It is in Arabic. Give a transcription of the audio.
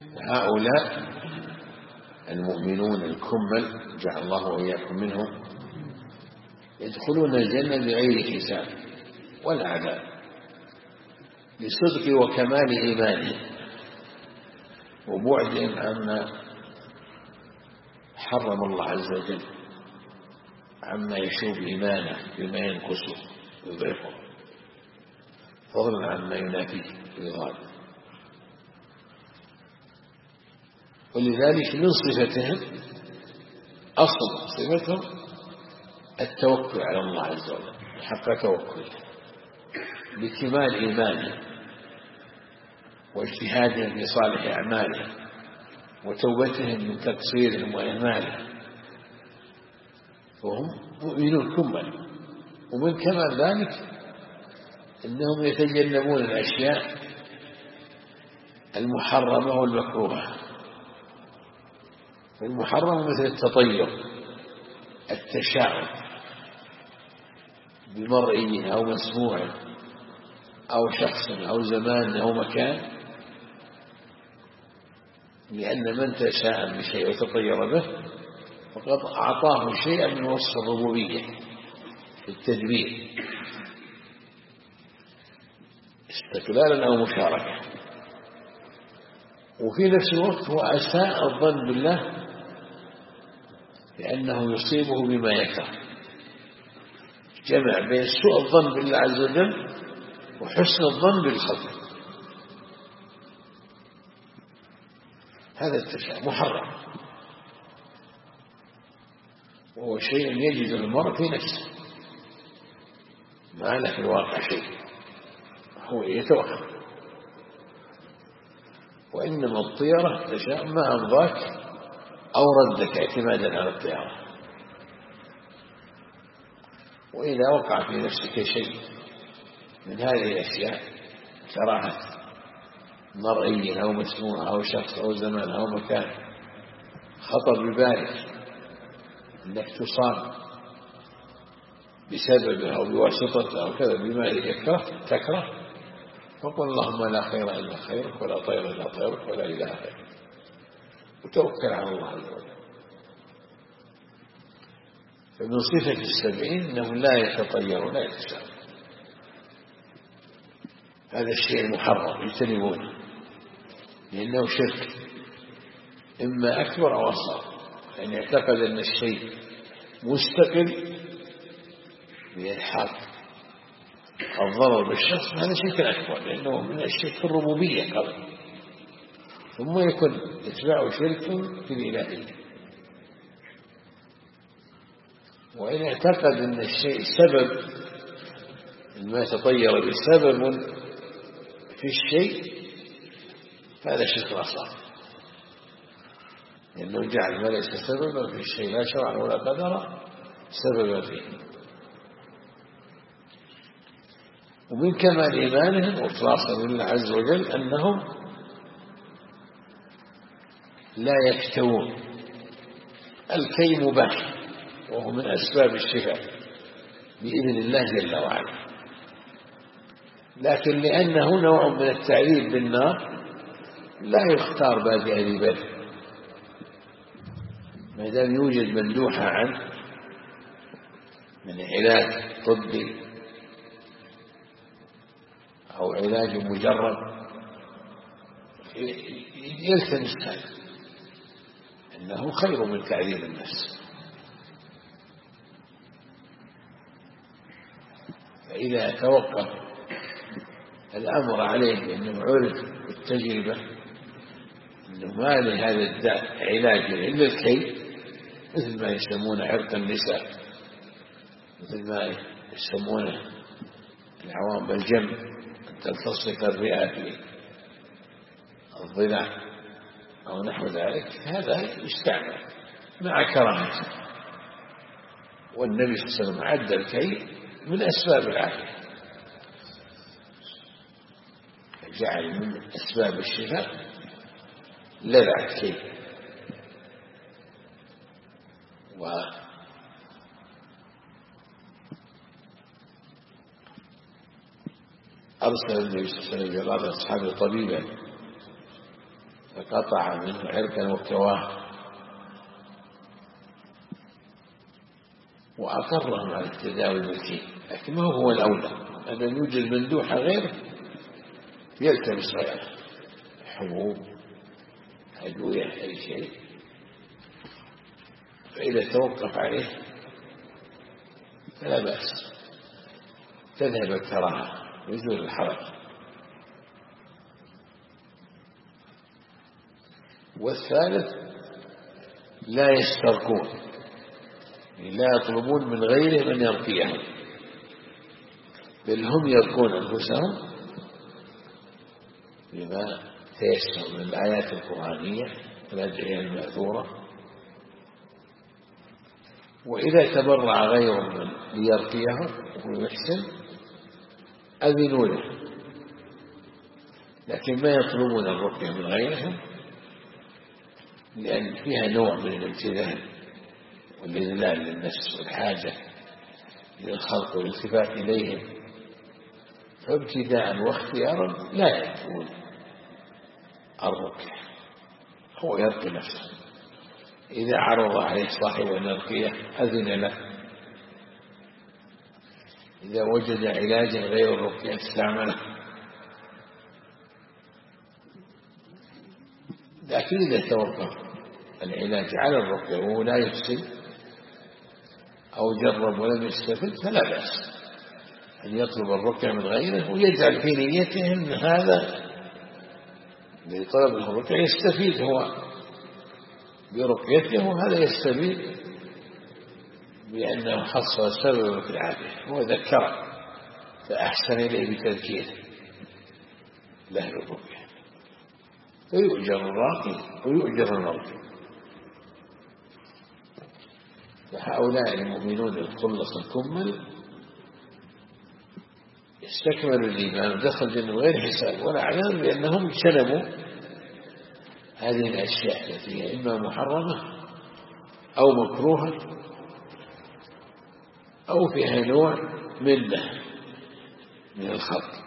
هؤلاء المؤمنون الكمل جعل الله وإياكم منهم يدخلون الجنة بغير حساب ولا عذاب لصدق وكمال إيمانهم وبعدهم عما حرم الله عز وجل، عما يشوب إيمانه بما ينقصه ويضعفه، فضلا عما ينافيه ويضاده. ولذلك من صفتهم أصل صفتهم التوكل على الله عز وجل حق توكله بكمال إيمانه واجتهادهم في صالح أعمالهم وتوبتهم من تقصيرهم وإهمالهم، وهم مؤمنون كمل. ومن كمال ذلك أنهم يتجنبون الأشياء المحرمة والمكروهة. المحرم مثل التطير، التشاؤم بمرئي أو مسموع أو شخص أو زمان أو مكان، لأن من تشاءم بشيء وتطير به فقد أعطاه شيئا من وصف الربوبية في التدبير استقلالا أو مشاركة. وفي نفس الوقت هو أساء الظن بالله لأنه يصيبه بما يكره، جمع بين سوء الظن بالله عز وجل وحسن الظن بالخلق. هذا التشاؤم محرم، وهو شيء يجد المرء في نفسه ما له في الواقع شيء، هو يتوهم. وإنما الطيرة تشاؤم ما أمضاك أو ردك اعتمادا على الطيرة. وإذا وقع في نفسك شيء من هذه الأشياء كراهة مرئي أو مسموع أو شخص أو زمان أو مكان، خطر ببالك أنك تصاب بسببه أو بواسطته أو كذا بما تكره، فقل اللهم لا خير إلا خيرك ولا طير إلا طيرك ولا إله غيرك، وتوكل على الله عز وجل. فمن صفة السبعين أنه لا يتطير ولا يتشاءم، هذا الشيء المحرم يجتنبونه لأنه شرك إما أكبر أو أصغر. يعني اعتقد أن الشيء مستقل بإلحاق الضرر بالشخص، هذا شرك أكبر لأنه من الشرك الربوبية قبل، ثم يكون يتبعه شرك في الإلهية. وإن اعتقد أن الشيء سبب ما تطير بسبب في الشيء فهذا شرك أصغر، لأنه جعل ما ليس سببا في الشيء لا شرعا ولا قدرا سببا فيه. ومن كمال إيمانهم وإخلاصهم لله عز وجل أنهم لا يكتوون. الكي مباح وهو من أسباب الشفاء بإذن الله جل وعلا، لكن لأنه نوع من التعذيب بالنار لا يختار بادئ ذي بدء، ما دام يوجد مندوحة عنه من علاج طبي أو علاج مجرد يلتمس هذا، إنه خير من تعذيب النفس. فإذا توقف الأمر عليه أنه عرف بالتجربة أنه ما لهذا الداء علاج إلا الكي، مثل ما يسمونه عرق النساء، مثل ما يسمونه العوام بالجنب أن تلتصق الرئة في الضلع أو نحو ذلك، هذا يستعمل مع كراهته. والنبي صلى الله عليه وسلم عد الكي من أسباب العافية، جعل من أسباب الشفاء لذع الكي. أرسل النبي صلى الله عليه وسلم بعض أصحابه طبيبا فقطع منه عرقا واكتواه وأقرهم على التداوي بالكيل، لكن ما هو الأولى أن يوجد مندوحة غيره يلتمس غيره، حبوب، أدوية، أي شيء، فإذا توقف عليه فلا بأس، تذهب الكراهة ويزول الحرج. والثالث لا يسترقون، لا يطلبون من غيره من يرقيهم، بل هم يرقون أنفسهم بما تيسر من الآيات القرآنية والأدعية المأثورة. وإذا تبرع غير من ليرقيه ويحسن أذنوا له، لكن ما يطلبون الرقية من غيرهم، لأن فيها نوع من الامتثال والإذلال للنفس والحاجة للخلق والالتفات إليهم، فابتداء واختيارا لا يكون الرقية، هو يرقي نفسه. إذا عرض عليه صاحب أن يرقيه أذن له، إذا وجد علاجا غير الرقية استعمله، لكن إذا توقف العلاج على الرقية وهو لا يفسد أو جرب ولم يستفد فلا بأس أن يطلب الرقية من غيره، ويجعل في نيته أن هذا الذي طلب الرقية يستفيد هو برقيته، وهذا يستفيد بأنه حصل سببا في العافية وذكره فأحسن إليه بتذكيره له الرقية، فيؤجر الراقي ويؤجر المرقي. فهؤلاء المؤمنون الخلص الكمل استكملوا الإيمان ودخلوا الجنة بغير حساب ولا عذاب، لأنهم اجتنبوا هذه الأشياء التي هي إما محرمة أو مكروهة أو فيها نوع من الخلق.